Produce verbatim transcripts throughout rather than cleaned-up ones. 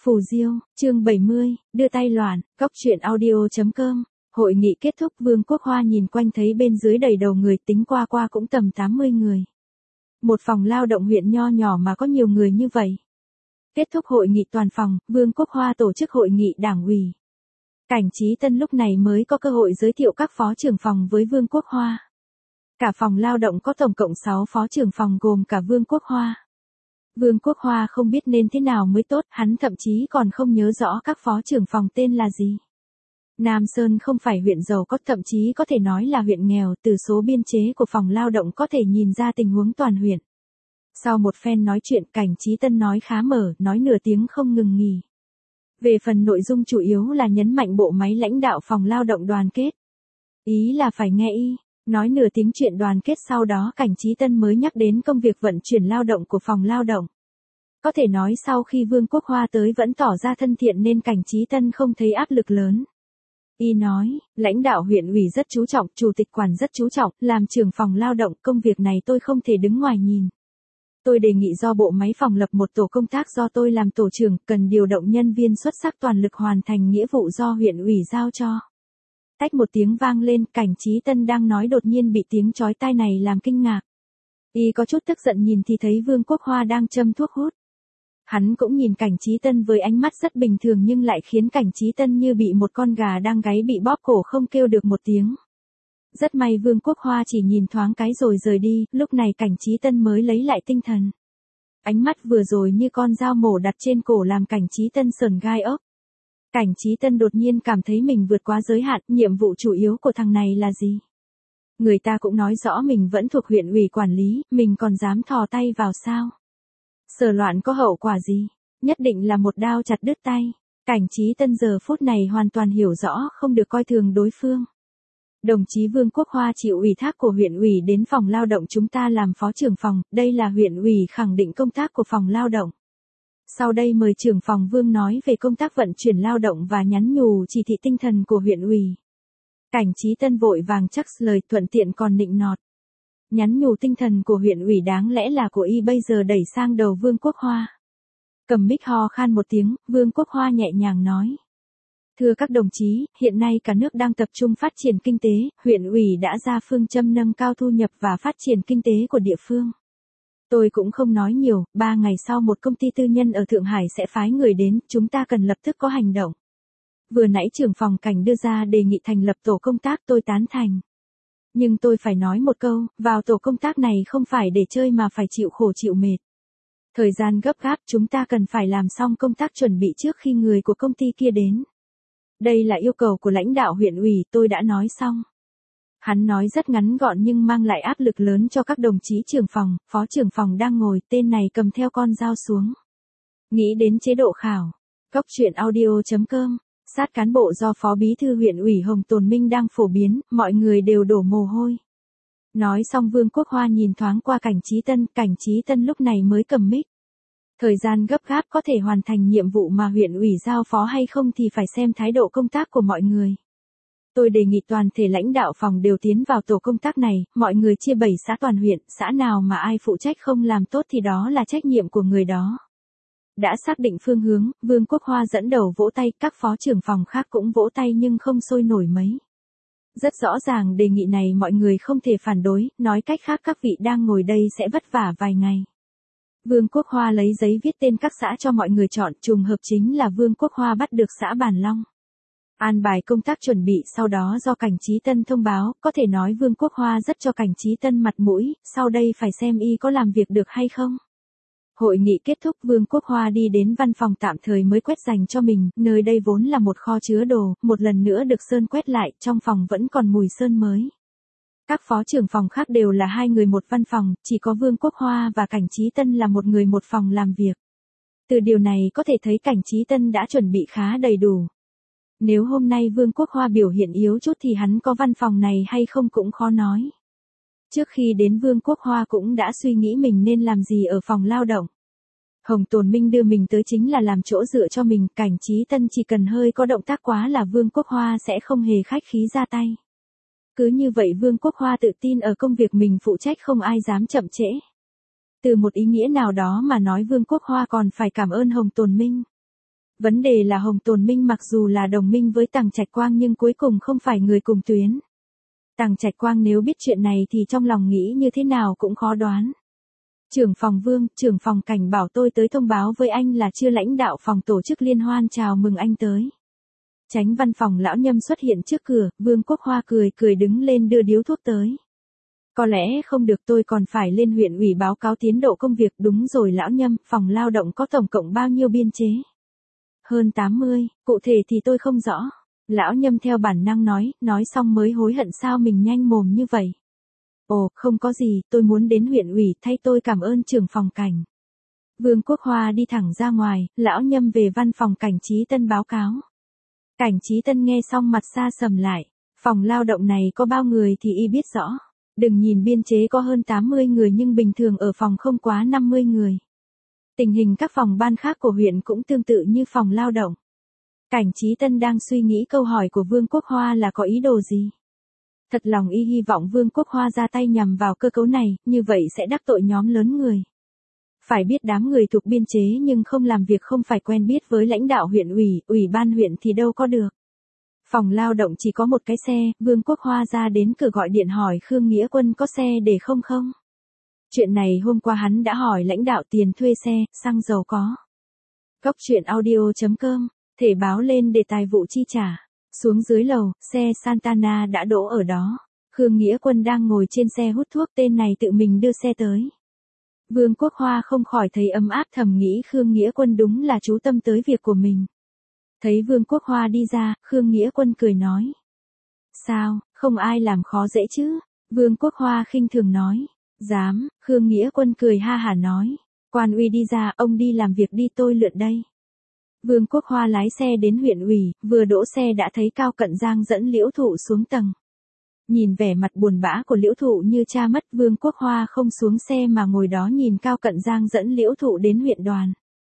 Phù Diêu, chương bảy mươi, đưa tay loạn, góc truyện audio chấm com. Hội nghị kết thúc, Vương Quốc Hoa nhìn quanh thấy bên dưới đầy đầu người, tính qua qua cũng tầm tám mươi người. Một phòng lao động huyện nho nhỏ mà có nhiều người như vậy. Kết thúc hội nghị toàn phòng, Vương Quốc Hoa tổ chức hội nghị đảng ủy. Cảnh Chí Tân lúc này mới có cơ hội giới thiệu các phó trưởng phòng với Vương Quốc Hoa. Cả phòng lao động có tổng cộng sáu phó trưởng phòng gồm cả Vương Quốc Hoa. Vương Quốc Hoa không biết nên thế nào mới tốt, hắn thậm chí còn không nhớ rõ các phó trưởng phòng tên là gì. Nam Sơn không phải huyện giàu có, thậm chí có thể nói là huyện nghèo, từ số biên chế của phòng lao động có thể nhìn ra tình huống toàn huyện. Sau một phen nói chuyện, Cảnh Chí Tân nói khá mở, nói nửa tiếng không ngừng nghỉ. Về phần nội dung chủ yếu là nhấn mạnh bộ máy lãnh đạo phòng lao động đoàn kết. Ý là phải nghe y. Nói nửa tiếng chuyện đoàn kết, sau đó Cảnh Chí Tân mới nhắc đến công việc vận chuyển lao động của phòng lao động. Có thể nói sau khi Vương Quốc Hoa tới vẫn tỏ ra thân thiện nên Cảnh Chí Tân không thấy áp lực lớn. Y nói, lãnh đạo huyện ủy rất chú trọng, chủ tịch quản rất chú trọng, làm trưởng phòng lao động, công việc này tôi không thể đứng ngoài nhìn. Tôi đề nghị do bộ máy phòng lập một tổ công tác do tôi làm tổ trưởng, cần điều động nhân viên xuất sắc toàn lực hoàn thành nghĩa vụ do huyện ủy giao cho. Tách một tiếng vang lên, Cảnh Chí Tân đang nói đột nhiên bị tiếng chói tai này làm kinh ngạc. Y có chút tức giận, nhìn thì thấy Vương Quốc Hoa đang châm thuốc hút. Hắn cũng nhìn Cảnh Chí Tân với ánh mắt rất bình thường nhưng lại khiến Cảnh Chí Tân như bị một con gà đang gáy bị bóp cổ không kêu được một tiếng. Rất may Vương Quốc Hoa chỉ nhìn thoáng cái rồi rời đi, lúc này Cảnh Chí Tân mới lấy lại tinh thần. Ánh mắt vừa rồi như con dao mổ đặt trên cổ làm Cảnh Chí Tân sởn gai ốc. Cảnh Chí Tân đột nhiên cảm thấy mình vượt quá giới hạn, nhiệm vụ chủ yếu của thằng này là gì? Người ta cũng nói rõ mình vẫn thuộc huyện ủy quản lý, mình còn dám thò tay vào sao? Sờ loạn có hậu quả gì? Nhất định là một đao chặt đứt tay. Cảnh Chí Tân giờ phút này hoàn toàn hiểu rõ không được coi thường đối phương. Đồng chí Vương Quốc Hoa chịu ủy thác của huyện ủy đến phòng lao động chúng ta làm phó trưởng phòng, đây là huyện ủy khẳng định công tác của phòng lao động. Sau đây mời trưởng phòng Vương nói về công tác vận chuyển lao động và nhắn nhủ chỉ thị tinh thần của huyện ủy. Cảnh Chí Tân vội vàng chắc lời, thuận tiện còn nịnh nọt. Nhắn nhủ tinh thần của huyện ủy đáng lẽ là của y bây giờ đẩy sang đầu Vương Quốc Hoa. Cầm mic ho khan một tiếng, Vương Quốc Hoa nhẹ nhàng nói. Thưa các đồng chí, hiện nay cả nước đang tập trung phát triển kinh tế, huyện ủy đã ra phương châm nâng cao thu nhập và phát triển kinh tế của địa phương. Tôi cũng không nói nhiều, ba ngày sau một công ty tư nhân ở Thượng Hải sẽ phái người đến, chúng ta cần lập tức có hành động. Vừa nãy trưởng phòng Cảnh đưa ra đề nghị thành lập tổ công tác, tôi tán thành. Nhưng tôi phải nói một câu, vào tổ công tác này không phải để chơi mà phải chịu khổ chịu mệt. Thời gian gấp gáp, chúng ta cần phải làm xong công tác chuẩn bị trước khi người của công ty kia đến. Đây là yêu cầu của lãnh đạo huyện ủy, tôi đã nói xong. Hắn nói rất ngắn gọn nhưng mang lại áp lực lớn cho các đồng chí trưởng phòng, phó trưởng phòng đang ngồi, tên này cầm theo con dao xuống. Nghĩ đến chế độ khảo. Góc truyện audio chấm com, sát cán bộ do Phó Bí thư huyện ủy Hồng Tồn Minh đang phổ biến, mọi người đều đổ mồ hôi. Nói xong Vương Quốc Hoa nhìn thoáng qua Cảnh Chí Tân, Cảnh Chí Tân lúc này mới cầm mic. Thời gian gấp gáp, có thể hoàn thành nhiệm vụ mà huyện ủy giao phó hay không thì phải xem thái độ công tác của mọi người. Tôi đề nghị toàn thể lãnh đạo phòng đều tiến vào tổ công tác này, mọi người chia bảy xã toàn huyện, xã nào mà ai phụ trách không làm tốt thì đó là trách nhiệm của người đó. Đã xác định phương hướng, Vương Quốc Hoa dẫn đầu vỗ tay, các phó trưởng phòng khác cũng vỗ tay nhưng không sôi nổi mấy. Rất rõ ràng đề nghị này mọi người không thể phản đối, nói cách khác các vị đang ngồi đây sẽ vất vả vài ngày. Vương Quốc Hoa lấy giấy viết tên các xã cho mọi người chọn, trùng hợp chính là Vương Quốc Hoa bắt được xã Bản Long. An bài công tác chuẩn bị, sau đó do Cảnh Chí Tân thông báo, có thể nói Vương Quốc Hoa rất cho Cảnh Chí Tân mặt mũi, sau đây phải xem y có làm việc được hay không. Hội nghị kết thúc, Vương Quốc Hoa đi đến văn phòng tạm thời mới quét dành cho mình, nơi đây vốn là một kho chứa đồ, một lần nữa được sơn quét lại, trong phòng vẫn còn mùi sơn mới. Các phó trưởng phòng khác đều là hai người một văn phòng, chỉ có Vương Quốc Hoa và Cảnh Chí Tân là một người một phòng làm việc. Từ điều này có thể thấy Cảnh Chí Tân đã chuẩn bị khá đầy đủ. Nếu hôm nay Vương Quốc Hoa biểu hiện yếu chút thì hắn có văn phòng này hay không cũng khó nói. Trước khi đến Vương Quốc Hoa cũng đã suy nghĩ mình nên làm gì ở phòng lao động. Hồng Tồn Minh đưa mình tới chính là làm chỗ dựa cho mình, Cảnh Chí Tân chỉ cần hơi có động tác quá là Vương Quốc Hoa sẽ không hề khách khí ra tay. Cứ như vậy Vương Quốc Hoa tự tin ở công việc mình phụ trách, không ai dám chậm trễ. Từ một ý nghĩa nào đó mà nói Vương Quốc Hoa còn phải cảm ơn Hồng Tồn Minh. Vấn đề là Hồng Tồn Minh mặc dù là đồng minh với Tằng Trạch Quang nhưng cuối cùng không phải người cùng tuyến. Tằng Trạch Quang nếu biết chuyện này thì trong lòng nghĩ như thế nào cũng khó đoán. Trưởng phòng Vương, trưởng phòng Cảnh bảo tôi tới thông báo với anh là chưa lãnh đạo phòng tổ chức liên hoan chào mừng anh tới. Chánh văn phòng lão Nhâm xuất hiện trước cửa, Vương Quốc Hoa cười cười đứng lên đưa điếu thuốc tới. Có lẽ không được, tôi còn phải lên huyện ủy báo cáo tiến độ công việc. Đúng rồi lão Nhâm, phòng lao động có tổng cộng bao nhiêu biên chế? Hơn tám mươi, cụ thể thì tôi không rõ. Lão Nhâm theo bản năng nói, nói xong mới hối hận sao mình nhanh mồm như vậy. Ồ, không có gì, tôi muốn đến huyện ủy, thay tôi cảm ơn trưởng phòng Cảnh. Vương Quốc Hoa đi thẳng ra ngoài, lão Nhâm về văn phòng Cảnh Trí Tân báo cáo. Cảnh Trí Tân nghe xong mặt xa sầm lại, phòng lao động này có bao người thì y biết rõ. Đừng nhìn biên chế có hơn tám mươi người nhưng bình thường ở phòng không quá năm mươi người. Tình hình các phòng ban khác của huyện cũng tương tự như phòng lao động. Cảnh Trí Tân đang suy nghĩ câu hỏi của Vương Quốc Hoa là có ý đồ gì. Thật lòng y hy vọng Vương Quốc Hoa ra tay nhằm vào cơ cấu này, như vậy sẽ đắc tội nhóm lớn người. Phải biết đám người thuộc biên chế nhưng không làm việc, không phải quen biết với lãnh đạo huyện ủy, ủy ban huyện thì đâu có được. Phòng lao động chỉ có một cái xe, Vương Quốc Hoa ra đến cửa gọi điện hỏi Khương Nghĩa Quân có xe để không không. Chuyện này hôm qua hắn đã hỏi lãnh đạo, tiền thuê xe, xăng dầu có. Góc truyện audio chấm com, thể báo lên đề tài vụ chi trả. Xuống dưới lầu, xe Santana đã đỗ ở đó. Khương Nghĩa Quân đang ngồi trên xe hút thuốc, tên này tự mình đưa xe tới. Vương Quốc Hoa không khỏi thấy ấm áp, thầm nghĩ Khương Nghĩa Quân đúng là chú tâm tới việc của mình. Thấy Vương Quốc Hoa đi ra, Khương Nghĩa Quân cười nói. Sao, không ai làm khó dễ chứ? Vương Quốc Hoa khinh thường nói. Dám, Khương Nghĩa Quân cười ha hả nói. Quan uy đi ra, ông đi làm việc đi, tôi lượn đây. Vương Quốc Hoa lái xe đến huyện ủy, vừa đỗ xe đã thấy Cao Cận Giang dẫn Liễu Thụ xuống tầng. Nhìn vẻ mặt buồn bã của Liễu Thụ như cha mất, Vương Quốc Hoa không xuống xe mà ngồi đó nhìn Cao Cận Giang dẫn Liễu Thụ đến huyện đoàn.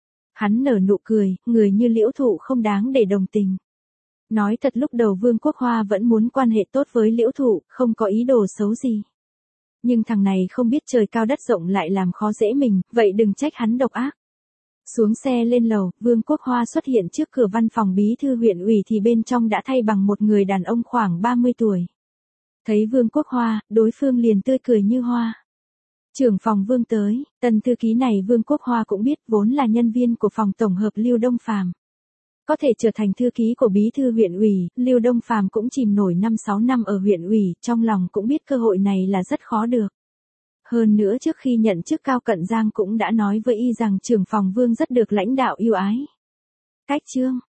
Hắn nở nụ cười, người như Liễu Thụ không đáng để đồng tình. Nói thật lúc đầu Vương Quốc Hoa vẫn muốn quan hệ tốt với Liễu Thụ, không có ý đồ xấu gì. Nhưng thằng này không biết trời cao đất rộng lại làm khó dễ mình, vậy đừng trách hắn độc ác. Xuống xe lên lầu, Vương Quốc Hoa xuất hiện trước cửa văn phòng bí thư huyện ủy thì bên trong đã thay bằng một người đàn ông khoảng ba mươi tuổi. Thấy Vương Quốc Hoa, đối phương liền tươi cười như hoa. Trưởng phòng Vương tới, tần thư ký này Vương Quốc Hoa cũng biết, vốn là nhân viên của phòng tổng hợp Lưu Đông Phàm. Có thể trở thành thư ký của bí thư huyện ủy, Lưu Đông Phàm cũng chìm nổi năm sáu năm ở huyện ủy, trong lòng cũng biết cơ hội này là rất khó được. Hơn nữa trước khi nhận chức Cao Cận Giang cũng đã nói với y rằng trưởng phòng Vương rất được lãnh đạo yêu ái. Cách chương